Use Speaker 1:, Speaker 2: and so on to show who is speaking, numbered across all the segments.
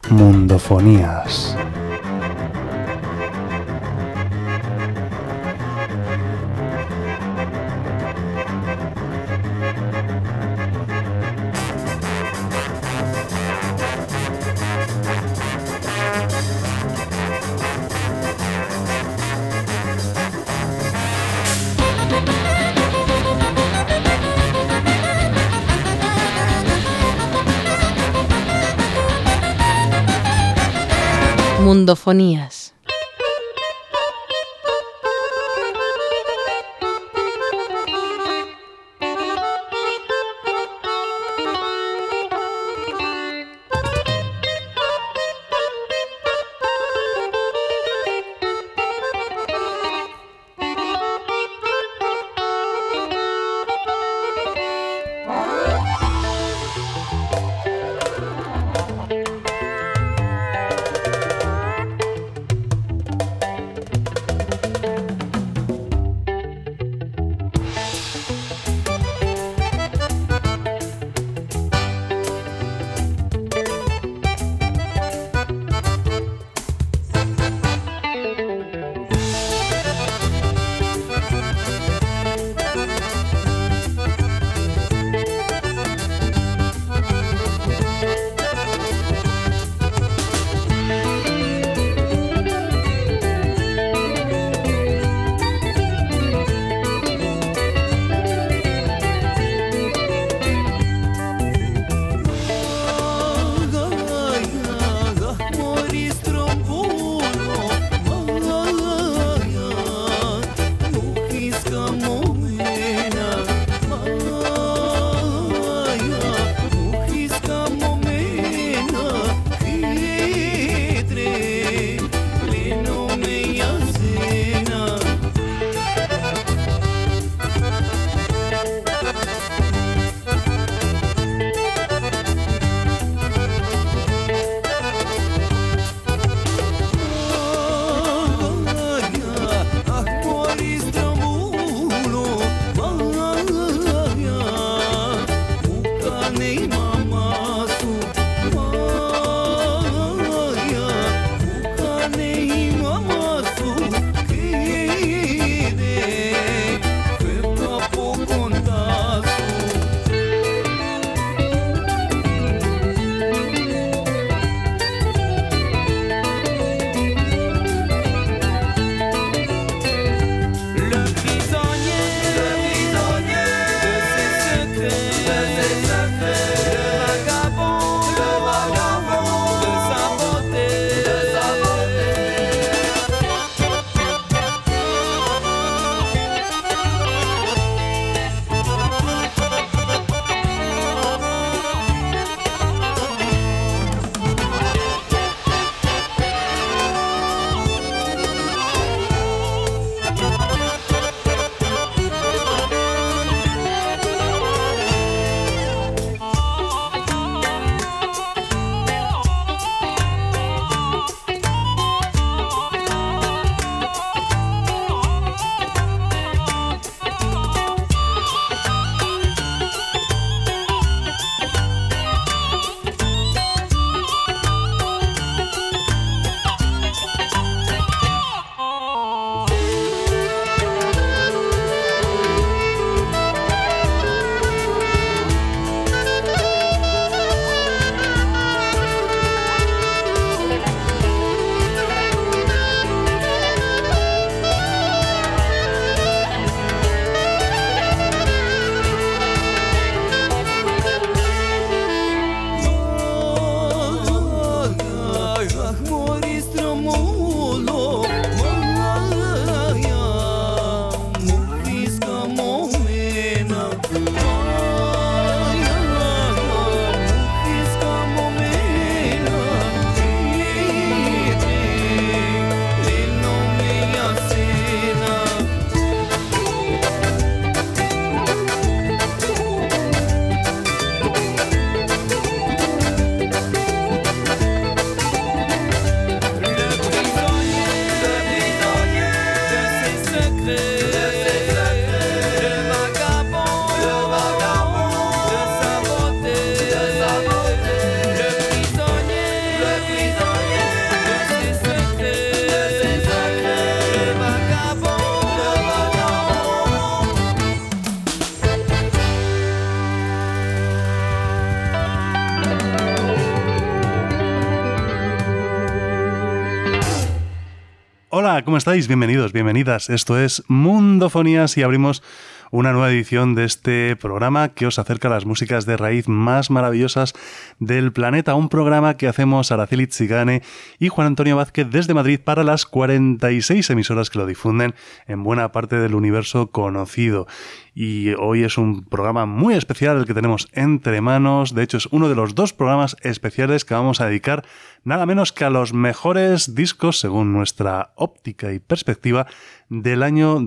Speaker 1: Mundofonías.
Speaker 2: Mundofonías.
Speaker 1: Hola, ¿cómo estáis? Bienvenidos, bienvenidas. Esto es Mundofonías y abrimos una nueva edición de este programa que os acerca a las músicas de raíz más maravillosas del planeta. Un programa que hacemos Araceli Tsigane y Juan Antonio Vázquez desde Madrid para las 46 emisoras que lo difunden en buena parte del universo conocido. Y hoy es un programa muy especial el que tenemos entre manos. De hecho, es uno de los dos programas especiales que vamos a dedicar nada menos que a los mejores discos, según nuestra óptica y perspectiva, del año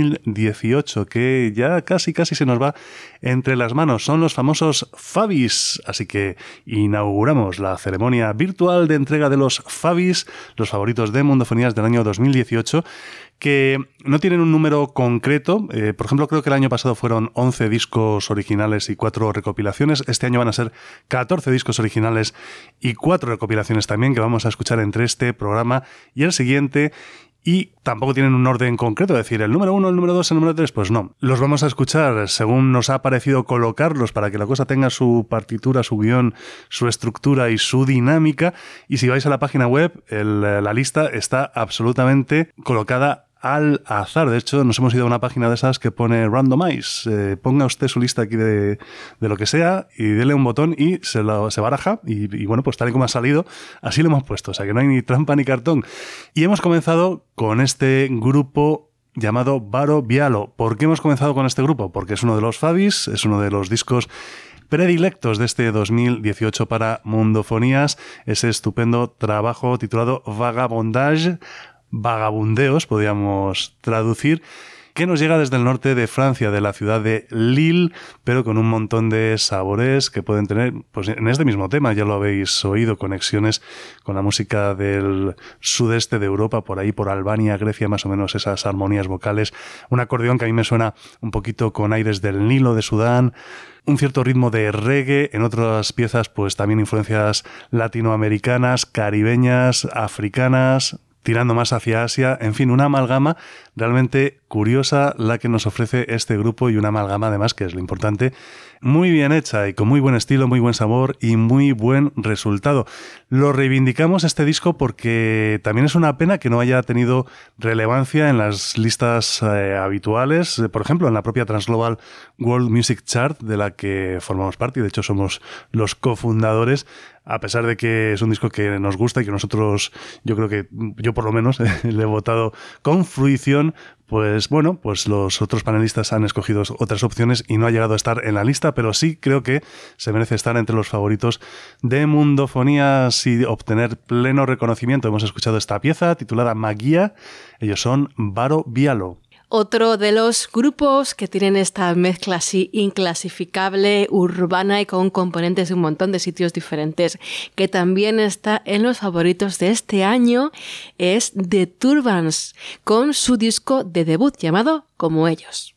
Speaker 1: 2018, que ya casi se nos va entre las manos. Son los famosos Fabis. Así que inauguramos la ceremonia virtual de entrega de los Fabis, los favoritos de Mundofonías del año 2018, que no tienen un número concreto. Por ejemplo, creo que el año pasado fueron 11 discos originales y 4 recopilaciones. Este año van a ser 14 discos originales y 4 recopilaciones también, que vamos a escuchar entre este programa y el siguiente. Y tampoco tienen un orden concreto, es decir, el número 1, el número 2, el número 3, pues no. Los vamos a escuchar según nos ha parecido colocarlos para que la cosa tenga su partitura, su guión, su estructura y su dinámica. Y si vais a la página web, la lista está absolutamente colocada al azar. De hecho, nos hemos ido a una página de esas que pone Randomize. Ponga usted su lista aquí de lo que sea y dele un botón y se baraja y bueno, pues tal y como ha salido, así lo hemos puesto. O sea que no hay ni trampa ni cartón. Y hemos comenzado con este grupo llamado Varo Bialo. ¿Por qué hemos comenzado con este grupo? Porque es uno de los Fabis, es uno de los discos predilectos de este 2018 para Mundofonías. Ese estupendo trabajo titulado Vagabondage, Vagabundeos, podríamos traducir, que nos llega desde el norte de Francia, de la ciudad de Lille, pero con un montón de sabores que pueden tener, pues en este mismo tema, ya lo habéis oído, conexiones con la música del sudeste de Europa, por ahí, por Albania, Grecia, más o menos esas armonías vocales, un acordeón que a mí me suena un poquito con aires del Nilo de Sudán, un cierto ritmo de reggae, en otras piezas pues también influencias latinoamericanas, caribeñas, africanas, tirando más hacia Asia, en fin, una amalgama realmente curiosa la que nos ofrece este grupo y una amalgama además, que es lo importante, muy bien hecha y con muy buen estilo, muy buen sabor y muy buen resultado. Lo reivindicamos este disco porque también es una pena que no haya tenido relevancia en las listas habituales, por ejemplo, en la propia Transglobal World Music Chart, de la que formamos parte y de hecho somos los cofundadores. A pesar de que es un disco que nos gusta y que nosotros, yo creo que yo por lo menos le he votado con fruición, pues bueno, pues los otros panelistas han escogido otras opciones y no ha llegado a estar en la lista, pero sí creo que se merece estar entre los favoritos de Mundofonías y obtener pleno reconocimiento. Hemos escuchado esta pieza titulada Magia, ellos son Varo Bialo.
Speaker 2: Otro de los grupos que tienen esta mezcla así inclasificable, urbana y con componentes de un montón de sitios diferentes, que también está en los favoritos de este año, es The Turbans, con su disco de debut llamado Como Ellos.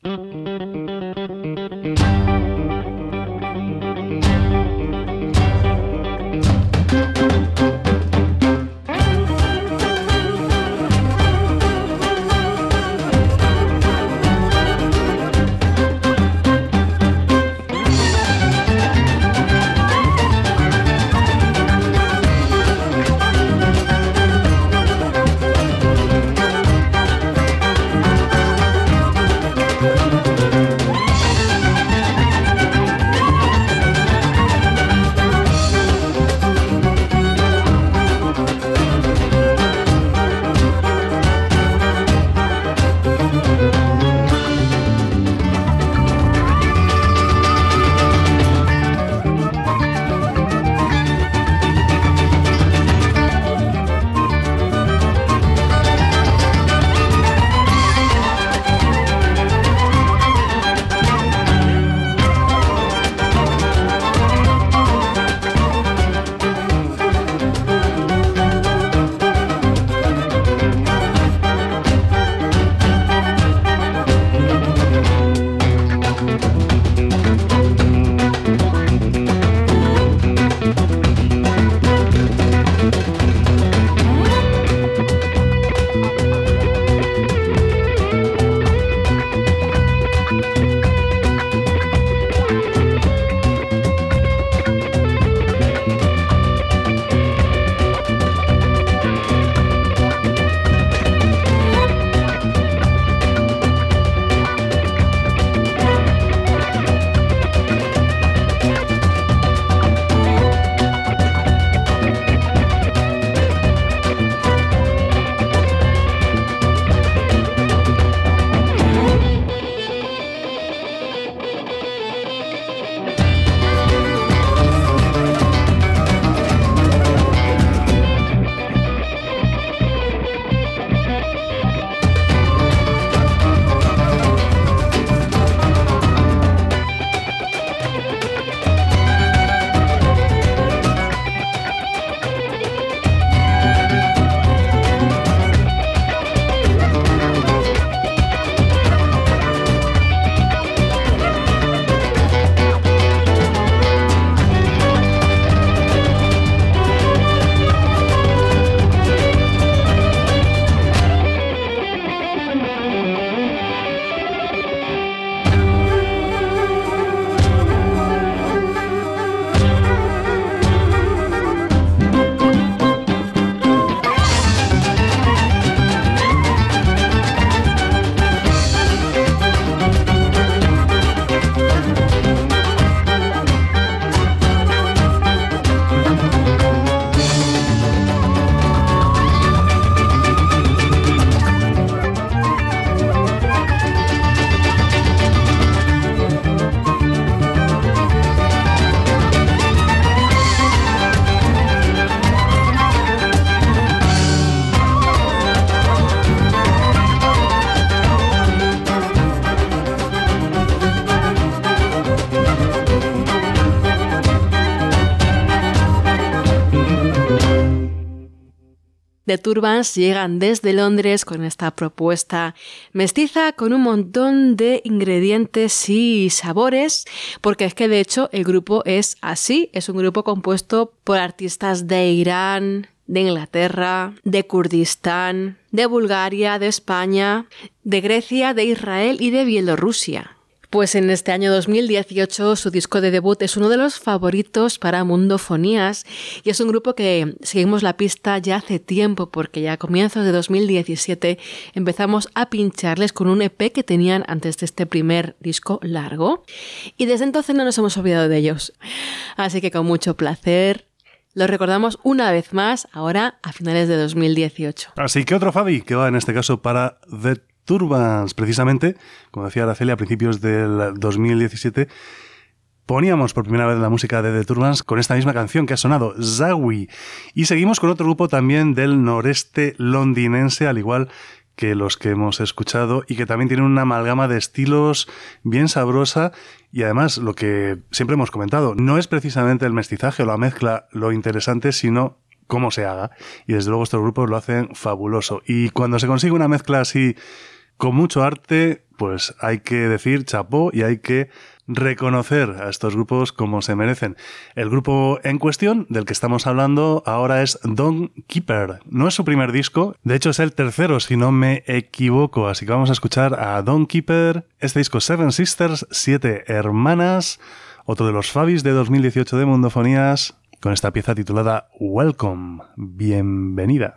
Speaker 2: The Turbans llegan desde Londres con esta propuesta mestiza con un montón de ingredientes y sabores, porque es que de hecho el grupo es así, es un grupo compuesto por artistas de Irán, de Inglaterra, de Kurdistán, de Bulgaria, de España, de Grecia, de Israel y de Bielorrusia. Pues en este año 2018 su disco de debut es uno de los favoritos para Mundofonías y es un grupo que seguimos la pista ya hace tiempo porque ya a comienzos de 2017 empezamos a pincharles con un EP que tenían antes de este primer disco largo y desde entonces no nos hemos olvidado de ellos. Así que con mucho placer los recordamos una vez más ahora a finales de 2018.
Speaker 1: Así que otro Fabi que va en este caso para The Turbans, precisamente, como decía Araceli, a principios del 2017 poníamos por primera vez la música de The Turbans con esta misma canción que ha sonado, Zawi, y seguimos con otro grupo también del noreste londinense, al igual que los que hemos escuchado y que también tienen una amalgama de estilos bien sabrosa y además lo que siempre hemos comentado, no es precisamente el mestizaje o la mezcla lo interesante, sino cómo se haga, y desde luego estos grupos lo hacen fabuloso, y cuando se consigue una mezcla así con mucho arte, pues hay que decir chapó y hay que reconocer a estos grupos como se merecen. El grupo en cuestión del que estamos hablando ahora es Dawn Keeper. No es su primer disco, de hecho es el tercero si no me equivoco, así que vamos a escuchar a Dawn Keeper, este disco Seven Sisters, 7 hermanas, otro de los Fabis de 2018 de Mundofonías, con esta pieza titulada Welcome, bienvenida.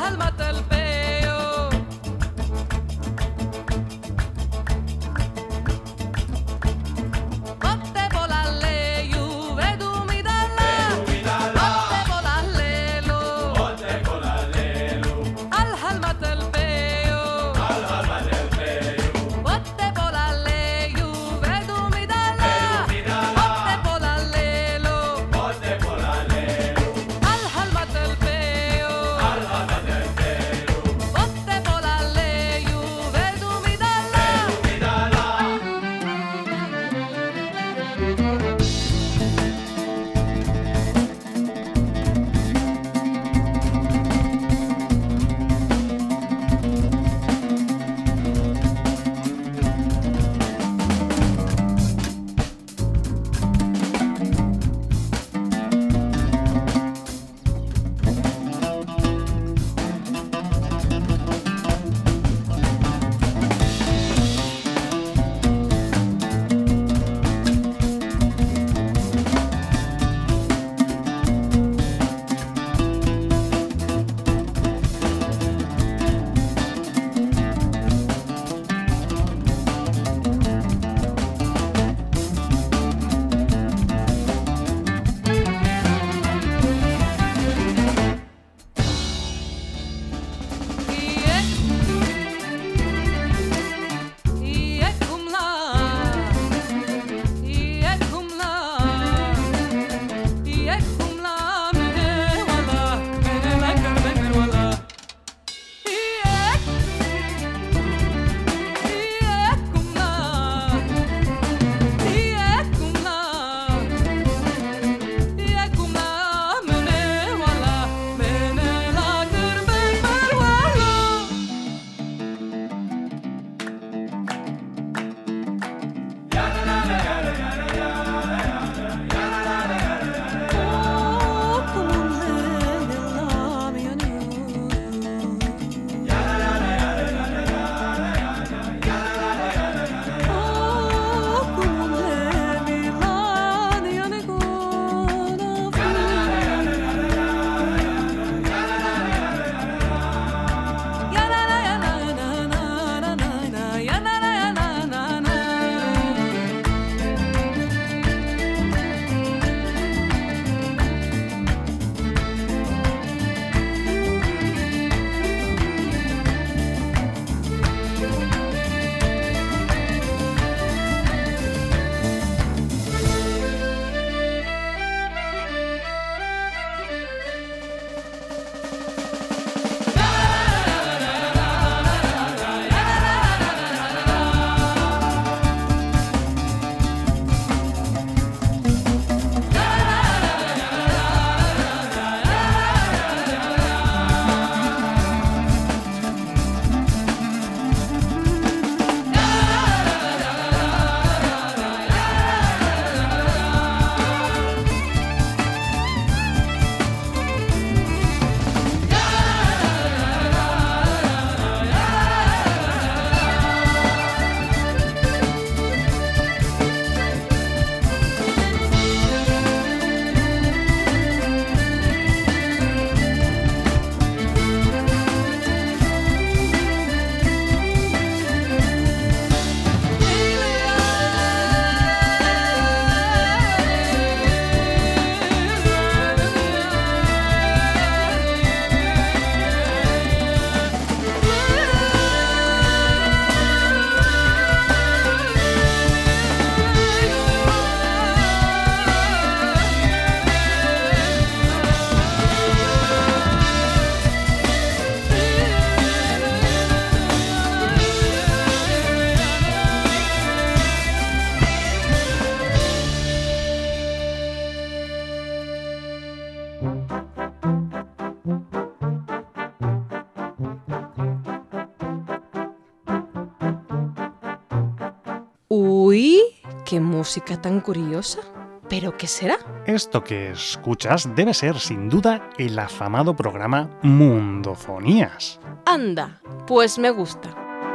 Speaker 2: Uy, qué música tan curiosa. ¿Pero qué será?
Speaker 1: Esto que escuchas debe ser, sin duda, el afamado programa Mundofonías.
Speaker 2: Anda, pues me gusta.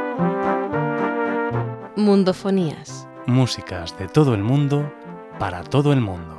Speaker 2: Mundofonías.
Speaker 1: Músicas de todo el mundo, para todo el mundo.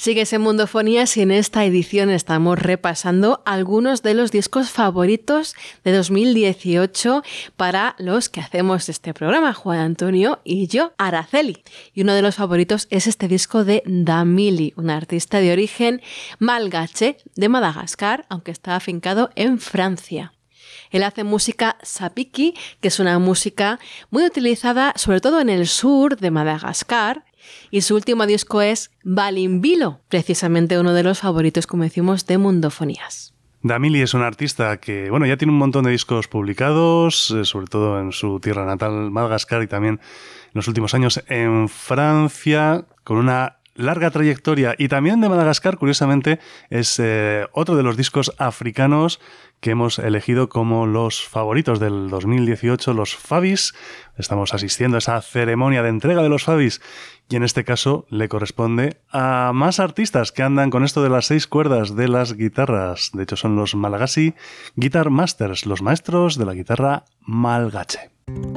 Speaker 2: Sigues en Mundofonías y en esta edición estamos repasando algunos de los discos favoritos de 2018 para los que hacemos este programa, Juan Antonio y yo, Araceli. Y uno de los favoritos es este disco de Dhamili, un artista de origen malgache de Madagascar, aunque está afincado en Francia. Él hace música sapiki, que es una música muy utilizada sobre todo en el sur de Madagascar, y su último disco es Balimbilo, precisamente uno de los favoritos, como decimos, de Mundofonías.
Speaker 1: Dhamili es un artista que, ya tiene un montón de discos publicados, sobre todo en su tierra natal, Madagascar, y también en los últimos años en Francia, con una larga trayectoria. Y también de Madagascar, curiosamente, es otro de los discos africanos que hemos elegido como los favoritos del 2018, los Fabis. Estamos asistiendo a esa ceremonia de entrega de los Fabis y en este caso le corresponde a más artistas que andan con esto de las 6 cuerdas de las guitarras. De hecho, son los Malagasy Guitar Masters, los maestros de la guitarra malgache.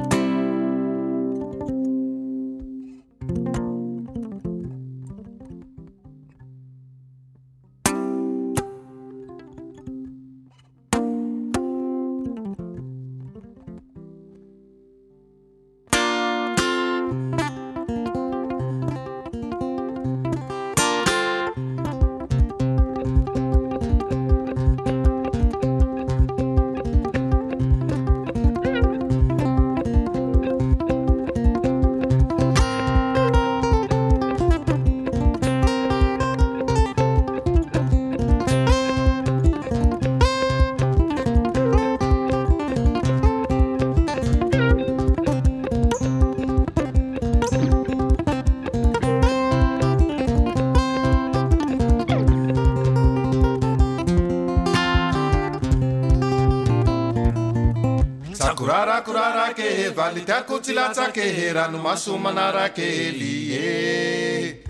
Speaker 3: Kurara ke valita kutilata ke ranu masumanara ke liye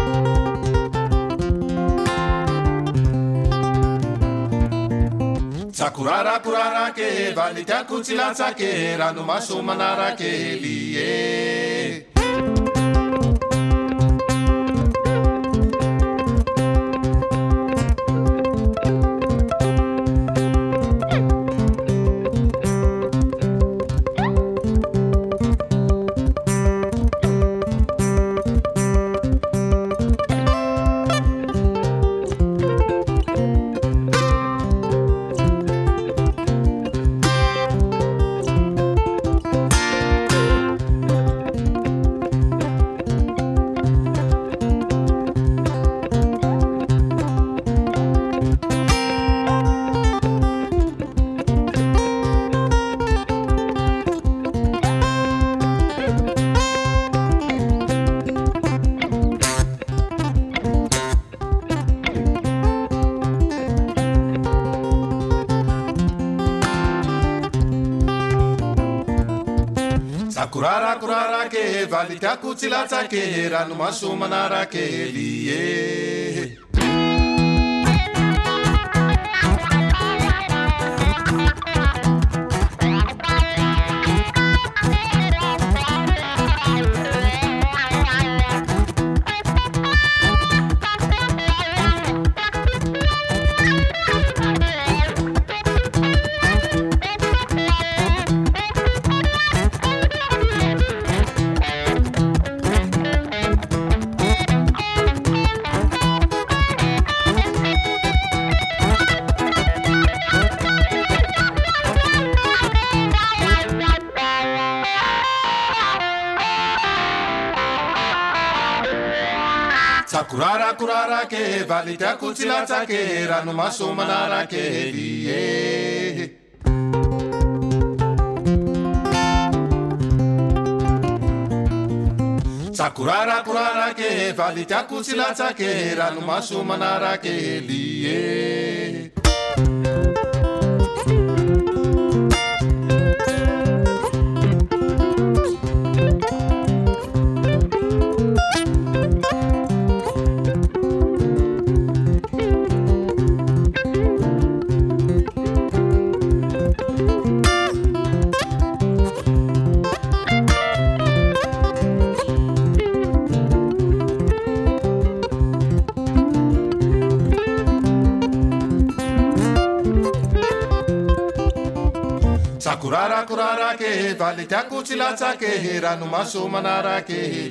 Speaker 3: Sakurara kurara ke valita kutilata ke ranu masumanara ke liye Kurara ke valita kutilata ke ranu masumanara ke liye Kurara ke valita kutilata ke ranu masumanara ke liye Sakurara ke valita kutilata ke ranu masumanara ke liye Kurara kurara ke valita kuchilata ke ranu masumanara ke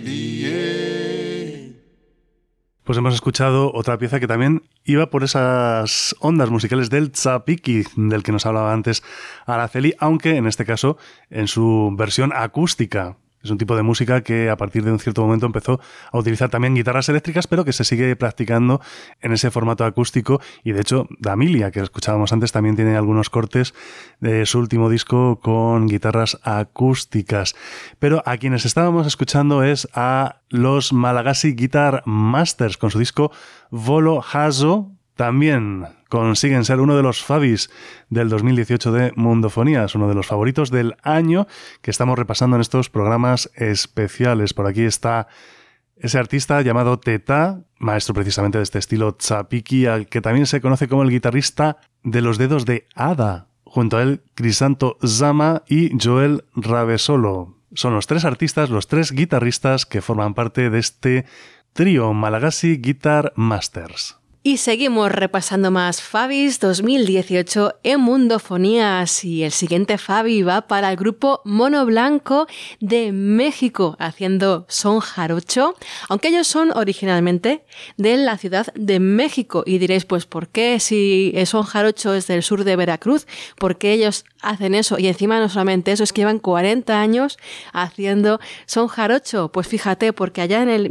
Speaker 3: lie.
Speaker 1: Pues hemos escuchado otra pieza que también iba por esas ondas musicales del tzapiqui, del que nos hablaba antes Araceli, aunque en este caso en su versión acústica. Es un tipo de música que a partir de un cierto momento empezó a utilizar también guitarras eléctricas, pero que se sigue practicando en ese formato acústico. Y de hecho, Damilia, que escuchábamos antes, también tiene algunos cortes de su último disco con guitarras acústicas. Pero a quienes estábamos escuchando es a los Malagasy Guitar Masters con su disco Volo Hazo. También consiguen ser uno de los Fabis del 2018 de Mundofonías, uno de los favoritos del año que estamos repasando en estos programas especiales. Por aquí está ese artista llamado Teta, maestro precisamente de este estilo tzapiqui, al que también se conoce como el guitarrista de los dedos de Hada. Junto a él, Crisanto Zama y Joel Ravesolo. Son los tres artistas, los tres guitarristas que forman parte de este trío Malagasy Guitar Masters.
Speaker 2: Y seguimos repasando más Fabis 2018 en Mundofonías, y el siguiente Fabi va para el grupo Mono Blanco de México, haciendo son jarocho, aunque ellos son originalmente de la Ciudad de México. Y diréis, pues ¿por qué si son jarocho es del sur de Veracruz? ¿Por qué ellos hacen eso? Y encima no solamente eso, es que llevan 40 años haciendo son jarocho. Pues fíjate, porque allá en el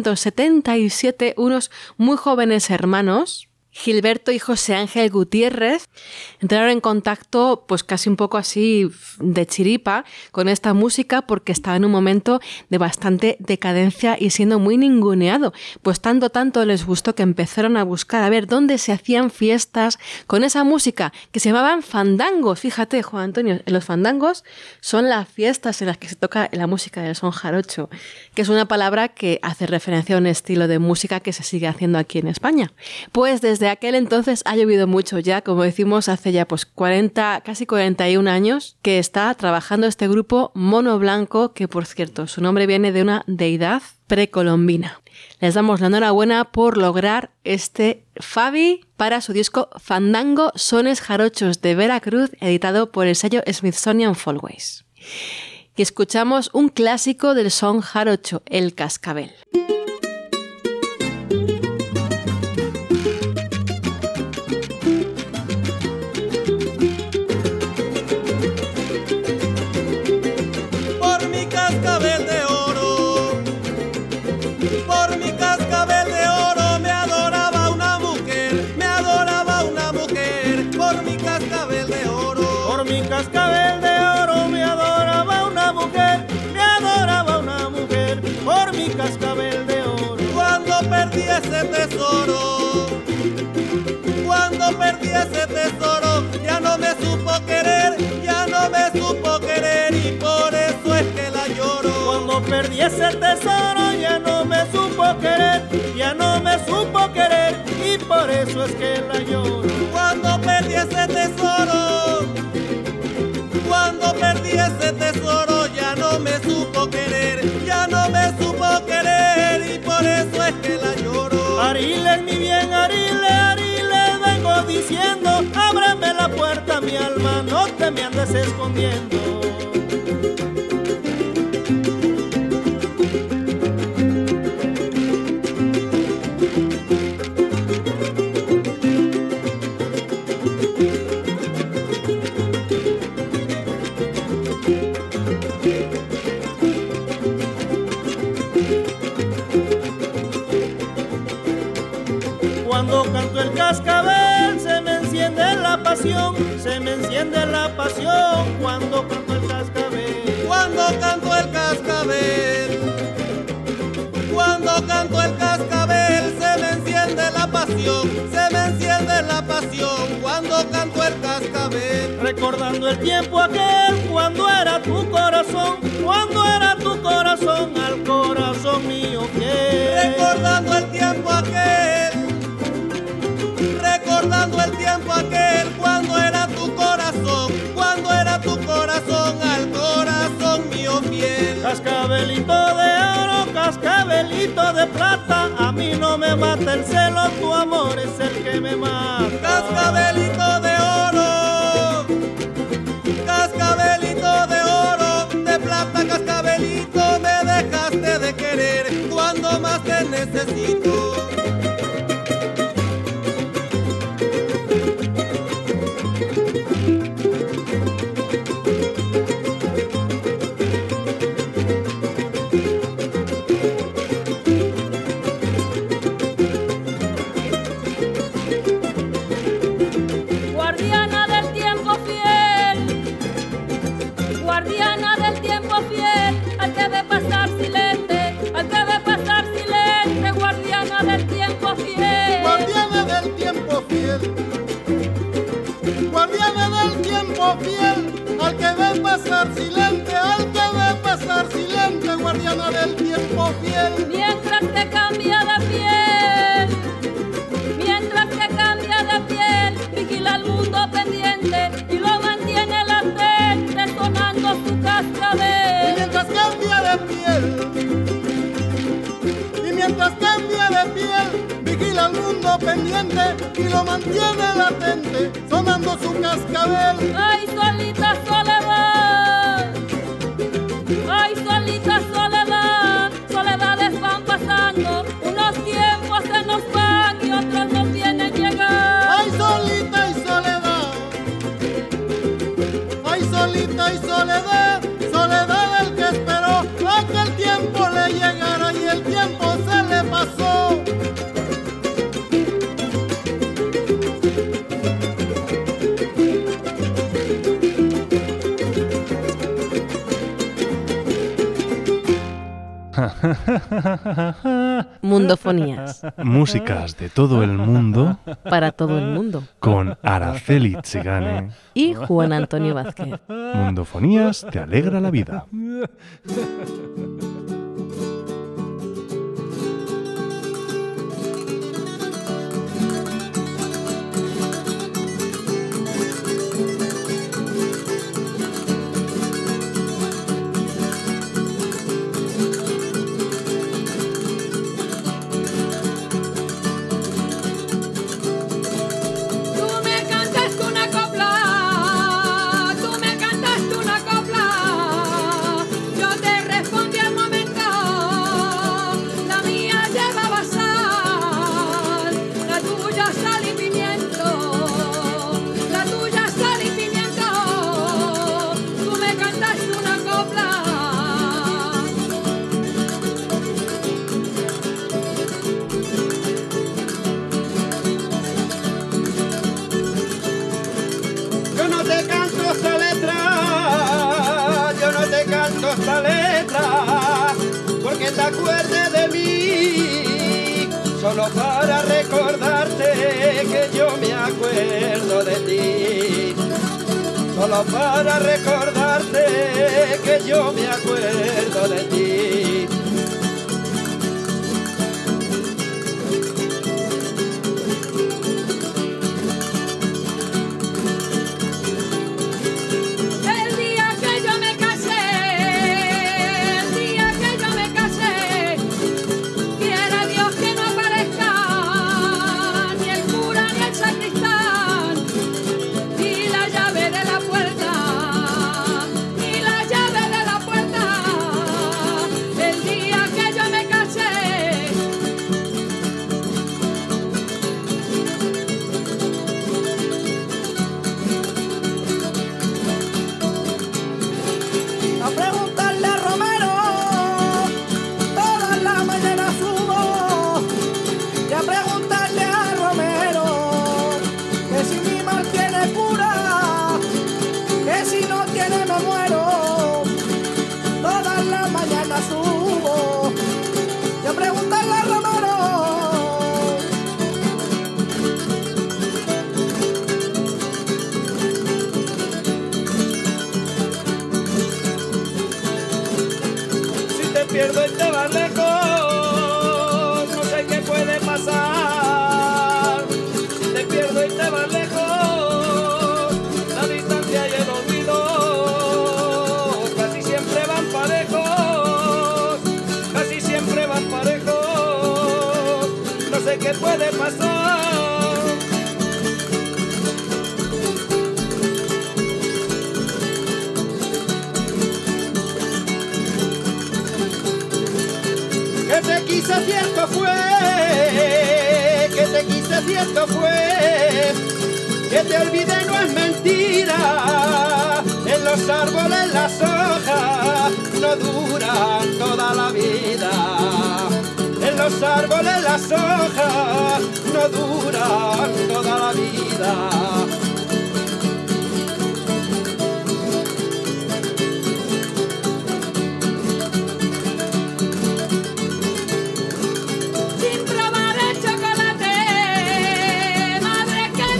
Speaker 2: 1977 unos muy jóvenes hermanos, Gilberto y José Ángel Gutiérrez, entraron en contacto pues casi un poco así de chiripa con esta música, porque estaba en un momento de bastante decadencia y siendo muy ninguneado. Pues tanto les gustó que empezaron a buscar a ver dónde se hacían fiestas con esa música, que se llamaban fandangos. Fíjate, Juan Antonio, los fandangos son las fiestas en las que se toca la música del son jarocho, que es una palabra que hace referencia a un estilo de música que se sigue haciendo aquí en España. Pues desde aquel entonces ha llovido mucho ya, como decimos, hace ya pues 40, casi 41 años que está trabajando este grupo Mono Blanco, que por cierto su nombre viene de una deidad precolombina. Les damos la enhorabuena por lograr este Fabi para su disco Fandango Sones Jarochos de Veracruz, editado por el sello Smithsonian Folkways. Y escuchamos un clásico del son jarocho, El Cascabel.
Speaker 4: Cascabel de oro. Cuando perdí ese tesoro, ya no me supo querer, y por eso es que la lloro. Cuando perdí ese tesoro, ya no me supo querer, y por eso es que la lloro. Cuando perdí ese tesoro, ya no me supo querer, y por eso es que la lloro. Ariles, mi bien, Ariles, vengo diciendo, ábreme la puerta, mi alma, no te me andes escondiendo. Cuando canto el cascabel se me enciende la pasión, cuando canto el cascabel. Cuando canto el cascabel se me enciende la pasión, cuando canto el cascabel. Recordando el tiempo aquel, cuando era tu corazón al corazón mío fiel. Recordando el tiempo aquel, cuando era tu corazón al corazón mío fiel. Cascabelito de oro, cascabelito de plata, a mí no me mata el celo, tu amor es el que me mata. Cascabelito de oro, cascabelito piel. Guardiana del tiempo fiel, al que ve pasar silente, al que ve pasar silente, guardiana del tiempo fiel.
Speaker 5: Mientras te cambia de piel, mientras te cambia de piel, vigila el mundo pendiente y lo mantiene latente, sonando su cascabel.
Speaker 4: Y mientras cambia de piel, y mientras cambia de piel, vigila el mundo pendiente y lo mantiene latente, sonando su cascabel.
Speaker 5: Ay, solita soledad, ay, solita soledad, soledades van pasando, unos tiempos se nos van y otros nos vienen llegando.
Speaker 4: Ay, solita y soledad, ay, solita y soledad, soledad del que esperó a que el tiempo le llegara y el tiempo se le pasó.
Speaker 2: Mundofonías.
Speaker 1: Músicas de todo el mundo
Speaker 2: Para todo el mundo.
Speaker 1: con Araceli Chigane.
Speaker 2: Y Juan Antonio Vázquez.
Speaker 1: Mundofonías te alegra la vida.
Speaker 5: Tú me cantaste una copla, tú me cantaste una copla, yo te respondí al momento, la mía llevaba sal, la tuya sal y pimiento, la tuya sal y pimiento, tú me cantaste una copla.
Speaker 4: Yo no te canto esta letra, yo no te canto esta letra, porque te acuerdes de mí, solo para recordarte que yo me acuerdo de ti, solo para recordarte que yo me acuerdo de ti.
Speaker 5: El día que yo me casé, el día que yo me casé, quiera Dios que no aparezca ni el cura ni el sacristán, ni la llave de la puerta, ni la llave de la puerta. El día que yo me casé.
Speaker 4: A preguntarle a Romero, todas las mañanas subo, y a preguntarle a Romero, que si mi mal tiene cura, que si no tiene me muero, todas las mañanas subo, y a preguntarle a Romero. Si te pierdo y te vas lejos, no sé qué puede pasar. Si te pierdo y te vas lejos, la distancia y el olvido casi siempre van parejos, casi siempre van parejos. No sé qué puede pasar. Que te quise cierto fue, que te quise cierto fue, que te olvidé no es mentira, en los árboles las hojas no duran toda la vida, en los árboles las hojas no duran toda la vida.
Speaker 5: Sin probar el chocolate, madre que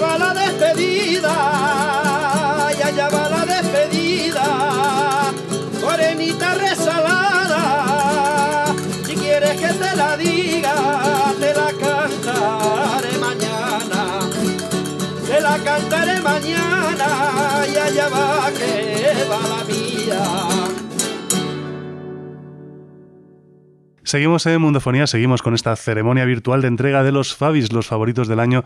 Speaker 4: va la despedida, y allá va la despedida, morenita resalada, si quieres que te la diga, te la cantaré mañana, te la cantaré mañana, y allá va que va la mía.
Speaker 1: Seguimos en Mundofonía, seguimos con esta ceremonia virtual de entrega de los Fabis, los favoritos del año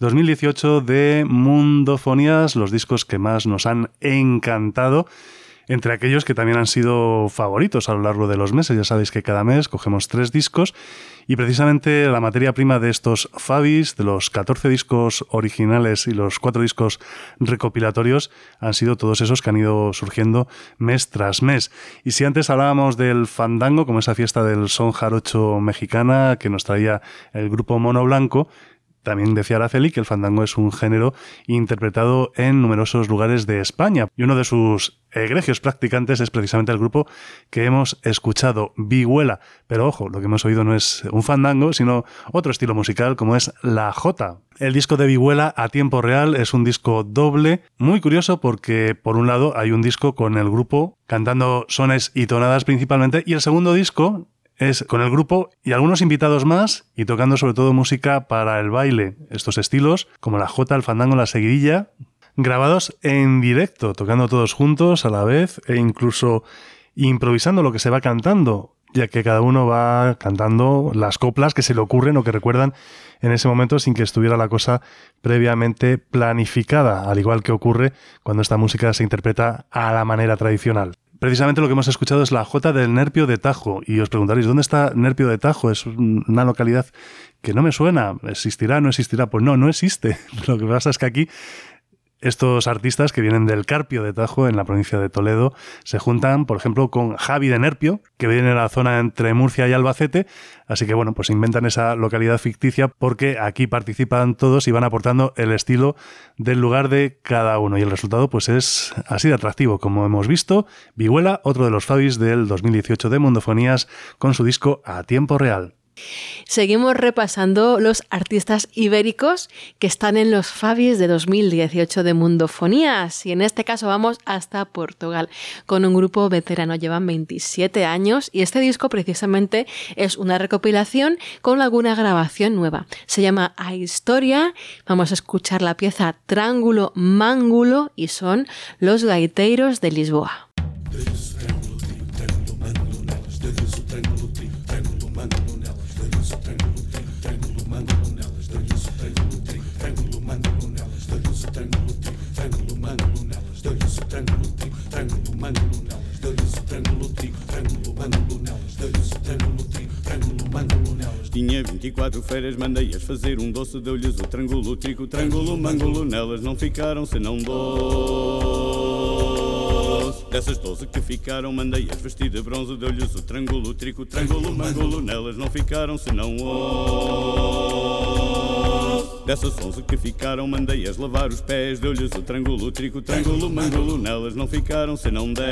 Speaker 1: 2018 de Mundofonías, los discos que más nos han encantado, entre aquellos que también han sido favoritos a lo largo de los meses. Ya sabéis que cada mes cogemos 3 discos y precisamente la materia prima de estos Fabis, de los 14 discos originales y los 4 discos recopilatorios, han sido todos esos que han ido surgiendo mes tras mes. Y si antes hablábamos del fandango, como esa fiesta del son jarocho mexicana que nos traía el grupo Mono Blanco, también decía Araceli que el fandango es un género interpretado en numerosos lugares de España. Y uno de sus egregios practicantes es precisamente el grupo que hemos escuchado, Vihuela. Pero ojo, lo que hemos oído no es un fandango, sino otro estilo musical como es la jota. El disco de Vihuela a tiempo real es un disco doble, muy curioso porque por un lado hay un disco con el grupo cantando sones y tonadas principalmente, y el segundo disco es con el grupo y algunos invitados más y tocando sobre todo música para el baile. Estos estilos, como la jota, el fandango, la seguidilla, grabados en directo, tocando todos juntos a la vez e incluso improvisando lo que se va cantando, ya que cada uno va cantando las coplas que se le ocurren o que recuerdan en ese momento sin que estuviera la cosa previamente planificada, al igual que ocurre cuando esta música se interpreta a la manera tradicional. Precisamente lo que hemos escuchado es la jota del Nerpio de Tajo. Y os preguntaréis, ¿dónde está Nerpio de Tajo? Es una localidad que no me suena. ¿Existirá? ¿No existirá? Pues no existe. Lo que pasa es que aquí estos artistas que vienen del Carpio de Tajo, en la provincia de Toledo, se juntan, por ejemplo, con Javi de Nerpio, que viene de la zona entre Murcia y Albacete. Así que, bueno, pues inventan esa localidad ficticia porque aquí participan todos y van aportando el estilo del lugar de cada uno. Y el resultado, pues, es así de atractivo. Como hemos visto, Vihuela, otro de los Fabis del 2018 de Mundofonías, con su disco A Tiempo Real.
Speaker 2: Seguimos repasando los artistas ibéricos que están en los Fabis de 2018 de Mundofonías, y en este caso vamos hasta Portugal con un grupo veterano. Llevan 27 años y este disco precisamente es una recopilación con alguna grabación nueva. Se llama A Historia. Vamos a escuchar la pieza Trángulo Mángulo y son Los Gaiteiros de Lisboa.
Speaker 6: Tinha 24 férias, mandei-as fazer um doce, deu-lhes o trângulo, trico, trângulo, mângulo, nelas não ficaram senão 12. Dessas 12 que ficaram, mandei-as vestir de bronze, deu-lhes o trângulo, trico, trângulo, mângulo, nelas não ficaram senão 11. Dessas 11 que ficaram, mandei-as lavar os pés, deu-lhes o trângulo, trico, trângulo, mângulo, nelas não ficaram senão 10.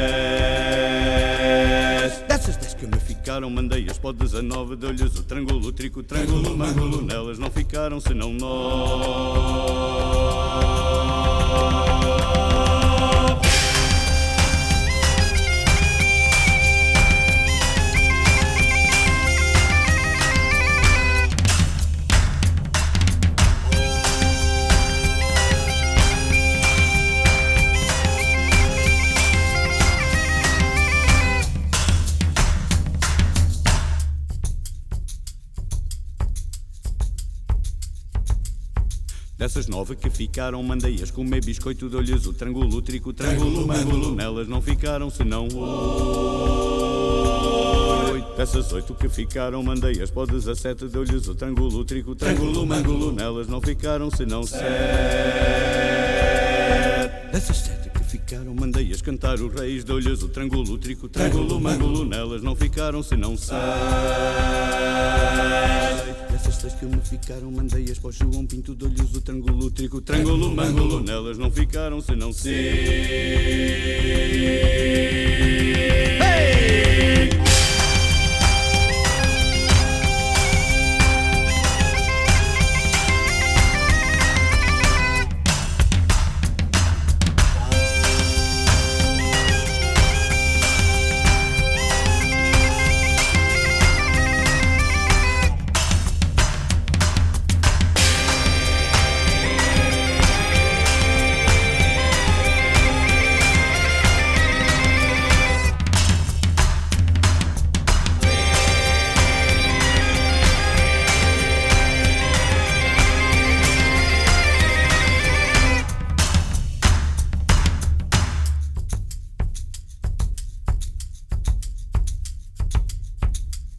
Speaker 6: Dessas 10 que me ficaram, mandei-as para o 19, deu-lhes o trângulo, trico, trângulo, mângulo, nelas não ficaram senão 9. Dessas 9 que ficaram, mandei-as comer biscoito, dou-lhes o trângulo, trico, trângulo, mângulo, nelas não ficaram senão 8. Dessas 8 que ficaram, mandei-as para o 17, dou-lhes o trângulo, trico, trângulo, mângulo, nelas não ficaram senão 7. Dessas 7 que ficaram, mandei-as cantar os reis, dou-lhes o trângulo, trico, trângulo, mângulo, nelas não ficaram senão 6. Dessas 6 que me ficaram, mandei-as para o João Pinto, dou-lhes o trângulo, trico, trângulo, mângulo, nelas não ficaram senão 5.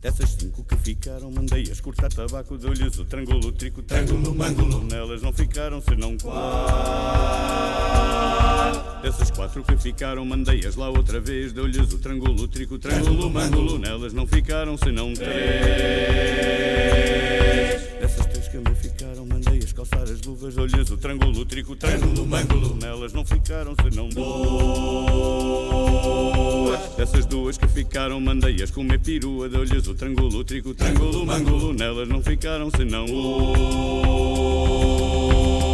Speaker 6: Dessas 5 que ficaram, mandei-as cortar tabaco, dou-lhes o trângulo, trico, trângulo, mângulo. Nelas não ficaram senão 4. Dessas 4 que ficaram, mandei-as lá outra vez, dou-lhes o trângulo, trico, trângulo, mângulo. Nelas não ficaram senão 3. Dessas 3 que me ficaram, mandei-as calçar as luvas, dou-lhes o trângulo, trico, trângulo, mângulo. Nelas não ficaram senão 2. Dessas 2 que ficaram, mandei-as comer perua, dou-lhes o trângulo, trico, trângulo, mângulo. Nelas não ficaram senão 1.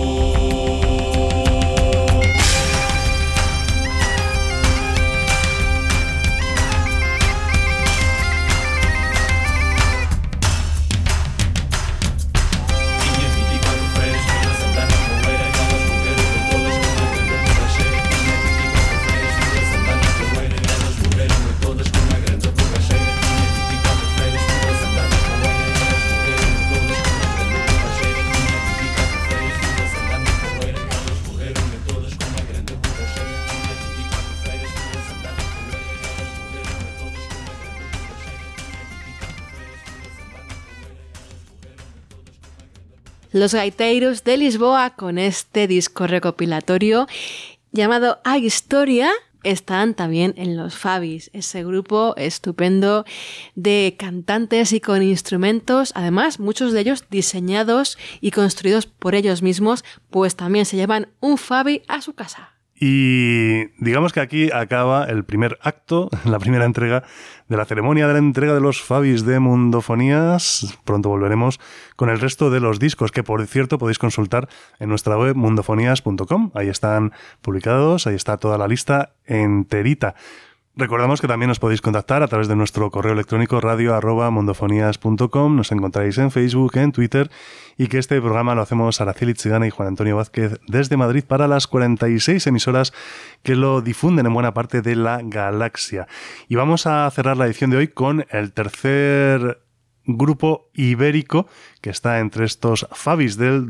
Speaker 2: Los Gaiteiros de Lisboa, con este disco recopilatorio llamado A Historia, están también en los Fabis, ese grupo estupendo de cantantes y con instrumentos, además muchos de ellos diseñados y construidos por ellos mismos, pues también se llevan un Fabi a su casa.
Speaker 1: Y digamos que aquí acaba el primer acto, la primera entrega de la ceremonia de la entrega de los Fabis de Mundofonías. Pronto volveremos con el resto de los discos, que por cierto podéis consultar en nuestra web mundofonías.com. Ahí están publicados, ahí está toda la lista enterita. Recordamos que también os podéis contactar a través de nuestro correo electrónico radio@mundofonías.com. Nos encontráis en Facebook, en Twitter, y que este programa lo hacemos Araceli Chigana y Juan Antonio Vázquez desde Madrid para las 46 emisoras que lo difunden en buena parte de la galaxia. Y vamos a cerrar la edición de hoy con el tercer grupo ibérico que está entre estos Fabis del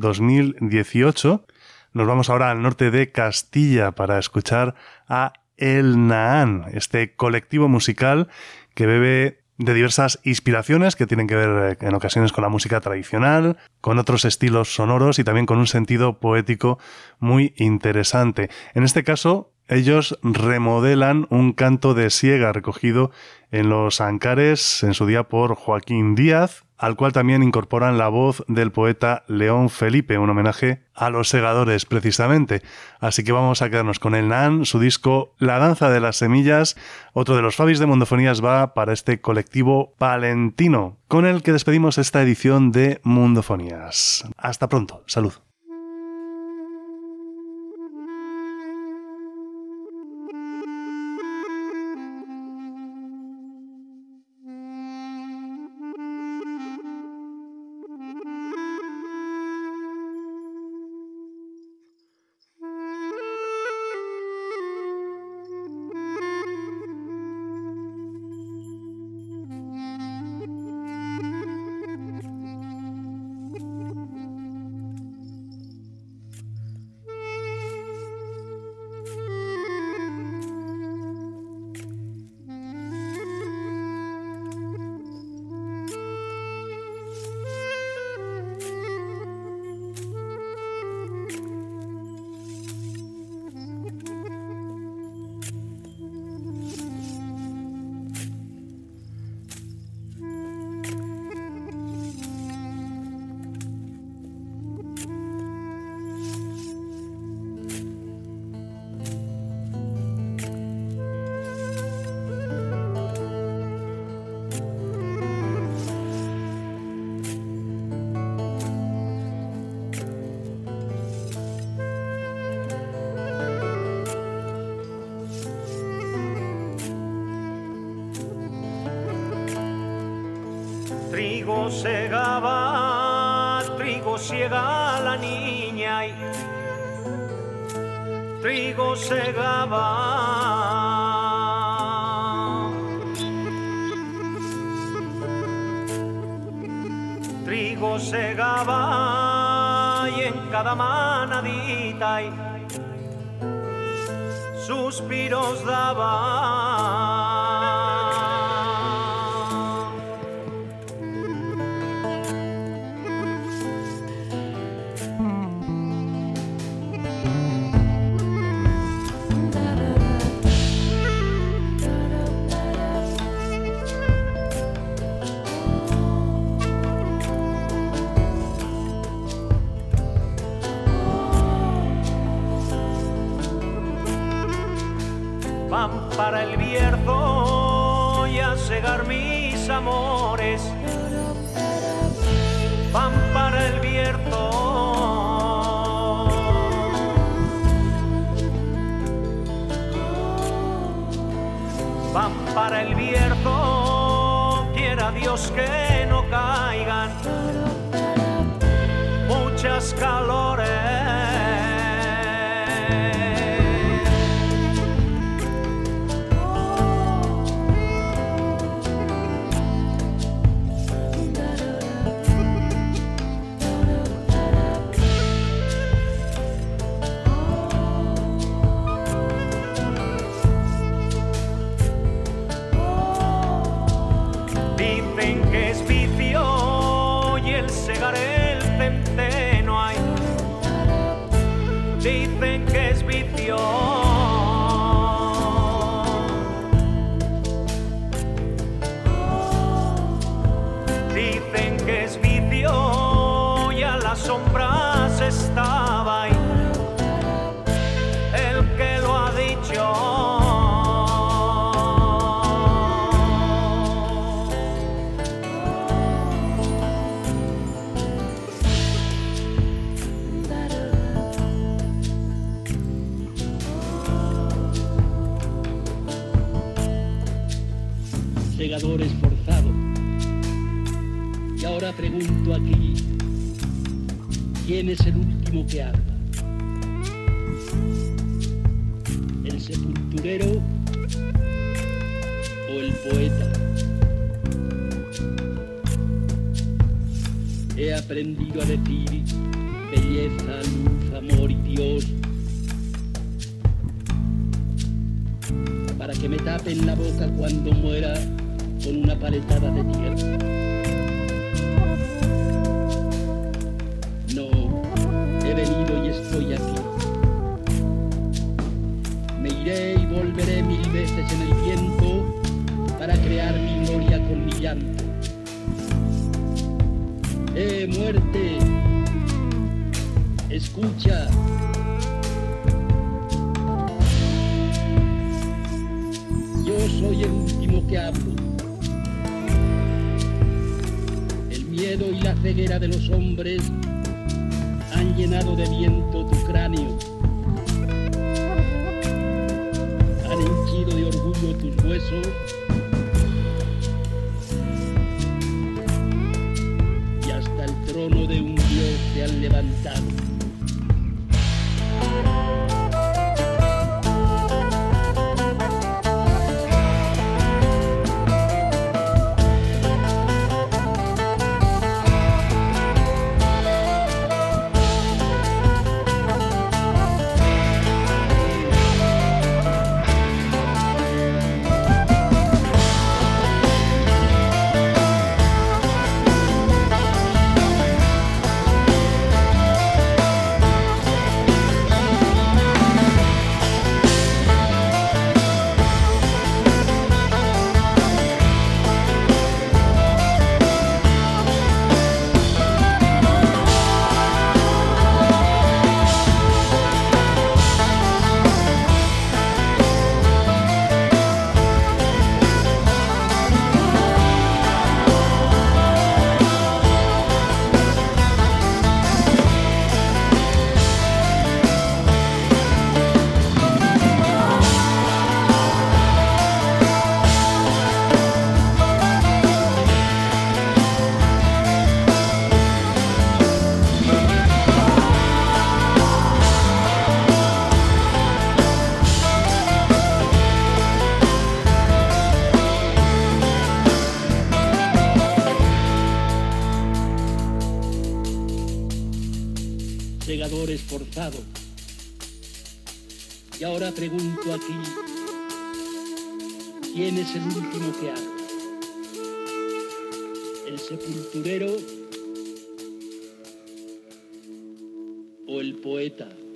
Speaker 1: 2018. Nos vamos ahora al norte de Castilla para escuchar a El Nahán, este colectivo musical que bebe de diversas inspiraciones que tienen que ver en ocasiones con la música tradicional, con otros estilos sonoros y también con un sentido poético muy interesante. En este caso, ellos remodelan un canto de siega recogido en los Ancares en su día por Joaquín Díaz, al cual también incorporan la voz del poeta León Felipe, un homenaje a los segadores precisamente. Así que vamos a quedarnos con El Nahán, su disco La danza de las semillas. Otro de los Fabis de Mundofonías va para este colectivo palentino, con el que despedimos esta edición de Mundofonías. Hasta pronto, salud.
Speaker 7: Trigo ciega la niña y trigo segaba. Trigo segaba y en cada manadita y suspiros daba. para el Bierzo y a segar mis amores. Van para el Bierzo. Van para el Bierzo, quiera Dios que no caigan muchas calores. Dicen que es vicio y el segar el centeno hay. Dicen que es vicio. Dicen que es vicio y a las sombras estaba ahí el que lo ha dicho.
Speaker 8: Segador esforzado. Y ahora pregunto aquí, ¿quién es el último que habla? ¿El sepulturero o el poeta? He aprendido a decir belleza, luz, amor y Dios para que me tapen la boca cuando muera con una paletada de tierra. No, he venido y estoy aquí. Me iré y volveré 1000 veces en el viento para crear mi gloria con mi llanto. Muerte! Escucha. Yo soy el último que hablo. El miedo y la ceguera de los hombres han llenado de viento tu cráneo. Han henchido de orgullo tus huesos. Y hasta el trono de un dios te han levantado. Segador esforzado. Y ahora pregunto aquí, ¿quién es el último que habla? ¿El sepulturero o el poeta?